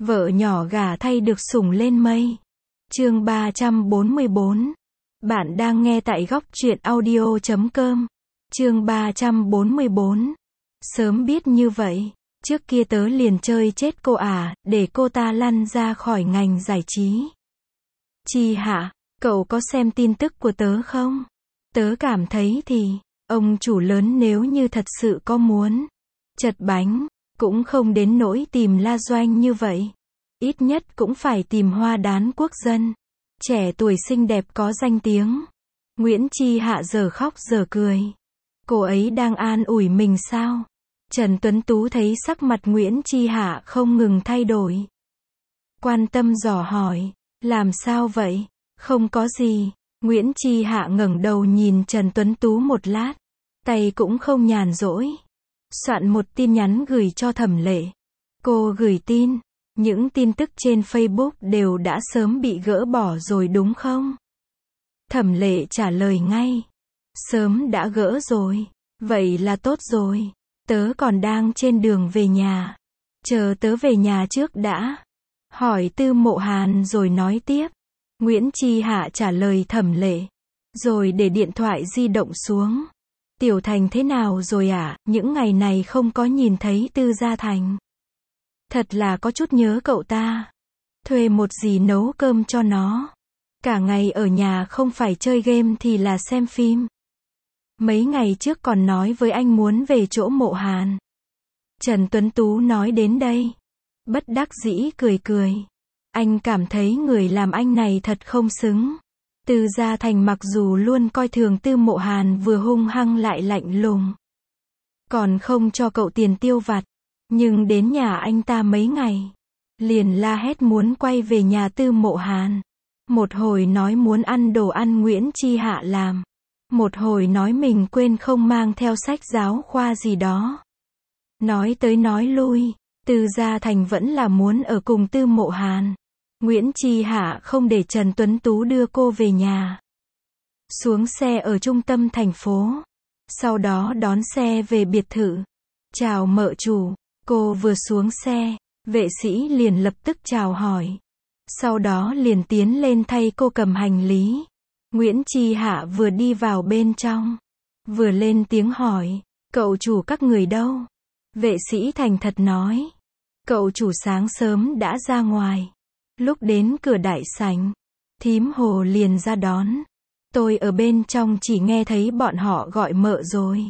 Vợ nhỏ gả thay được sủng lên mây. Chương 344. Bạn đang nghe tại góc truyện audio.com. Chương 344. Sớm biết như vậy, trước kia tớ liền chơi chết cô để cô ta lăn ra khỏi ngành giải trí. Chi Hạ, cậu có xem tin tức của tớ không? Tớ cảm thấy thì, ông chủ lớn nếu như thật sự có muốn chật bánh, cũng không đến nỗi tìm La Doanh như vậy. Ít nhất cũng phải tìm hoa đán quốc dân, trẻ tuổi xinh đẹp có danh tiếng. Nguyễn Chi Hạ giờ khóc giờ cười. Cô ấy đang an ủi mình sao? Trần Tuấn Tú thấy sắc mặt Nguyễn Chi Hạ không ngừng thay đổi. Quan tâm dò hỏi, làm sao vậy? Không có gì. Nguyễn Chi Hạ ngẩng đầu nhìn Trần Tuấn Tú một lát, tay cũng không nhàn rỗi. Soạn một tin nhắn gửi cho Thẩm Lệ. Cô gửi tin, những tin tức trên Facebook đều đã sớm bị gỡ bỏ rồi đúng không? Thẩm Lệ trả lời ngay. Sớm đã gỡ rồi. Vậy là tốt rồi. Tớ còn đang trên đường về nhà. Chờ tớ về nhà trước đã. Hỏi Tư Mộ Hàn rồi nói tiếp. Nguyễn Chi Hạ trả lời Thẩm Lệ. Rồi để điện thoại di động xuống. Tiểu Thành thế nào rồi ạ? Những ngày này không có nhìn thấy Tư Gia Thành. Thật là có chút nhớ cậu ta. Thuê một dì nấu cơm cho nó. Cả ngày ở nhà không phải chơi game thì là xem phim. Mấy ngày trước còn nói với anh muốn về chỗ Mộ Hàn. Trần Tuấn Tú nói đến đây. Bất đắc dĩ cười cười. Anh cảm thấy người làm anh này thật không xứng. Tư Gia Thành mặc dù luôn coi thường Tư Mộ Hàn vừa hung hăng lại lạnh lùng. Còn không cho cậu tiền tiêu vặt. Nhưng đến nhà anh ta mấy ngày. Liền la hét muốn quay về nhà Tư Mộ Hàn. Một hồi nói muốn ăn đồ ăn Nguyễn Chi Hạ làm. Một hồi nói mình quên không mang theo sách giáo khoa gì đó. Nói tới nói lui, Tư Gia Thành vẫn là muốn ở cùng Tư Mộ Hàn. Nguyễn Chi Hạ không để Trần Tuấn Tú đưa cô về nhà. Xuống xe ở trung tâm thành phố. Sau đó đón xe về biệt thự. Chào mợ chủ. Cô vừa xuống xe, vệ sĩ liền lập tức chào hỏi. Sau đó liền tiến lên thay cô cầm hành lý. Nguyễn Chi Hạ vừa đi vào bên trong, vừa lên tiếng hỏi, cậu chủ các người đâu? Vệ sĩ thành thật nói, cậu chủ sáng sớm đã ra ngoài. Lúc đến cửa đại sảnh, thím Hồ liền ra đón. Tôi ở bên trong chỉ nghe thấy bọn họ gọi mợ rồi.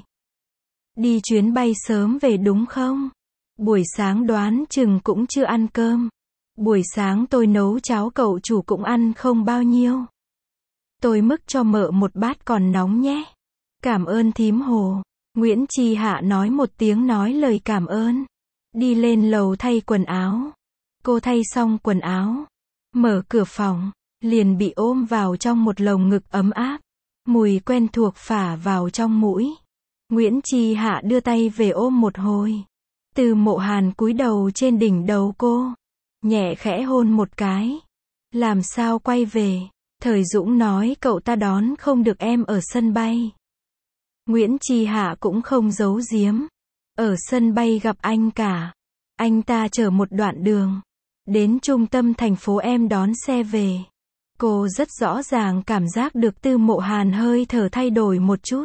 Đi chuyến bay sớm về đúng không? Buổi sáng đoán chừng cũng chưa ăn cơm. Buổi sáng tôi nấu cháo cậu chủ cũng ăn không bao nhiêu. Tôi mức cho mợ một bát còn nóng nhé. Cảm ơn thím Hồ. Nguyễn Chi Hạ nói một tiếng nói lời cảm ơn. Đi lên lầu thay quần áo. Cô thay xong quần áo. Mở cửa phòng. Liền bị ôm vào trong một lồng ngực ấm áp. Mùi quen thuộc phả vào trong mũi. Nguyễn Chi Hạ đưa tay về ôm một hồi. Tư Mộ Hàn cúi đầu trên đỉnh đầu cô. Nhẹ khẽ hôn một cái. Làm sao quay về? Thời Dũng nói cậu ta đón không được em ở sân bay. Nguyễn Chi Hạ cũng không giấu giếm. Ở sân bay gặp anh cả. Anh ta chở một đoạn đường. Đến trung tâm thành phố em đón xe về. Cô rất rõ ràng cảm giác được Tư Mộ Hàn hơi thở thay đổi một chút.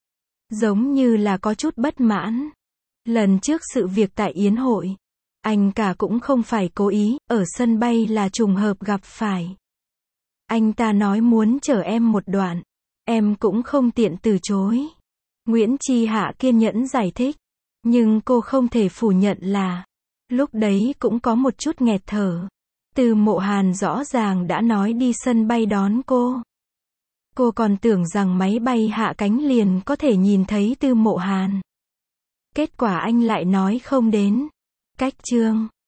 Giống như là có chút bất mãn. Lần trước sự việc tại yến hội. Anh cả cũng không phải cố ý, ở sân bay là trùng hợp gặp phải. Anh ta nói muốn chở em một đoạn. Em cũng không tiện từ chối. Nguyễn Chi Hạ kiên nhẫn giải thích. Nhưng cô không thể phủ nhận là lúc đấy cũng có một chút nghẹt thở. Tư Mộ Hàn rõ ràng đã nói đi sân bay đón cô. Cô còn tưởng rằng máy bay hạ cánh liền có thể nhìn thấy Tư Mộ Hàn. Kết quả anh lại nói không đến. Cách chương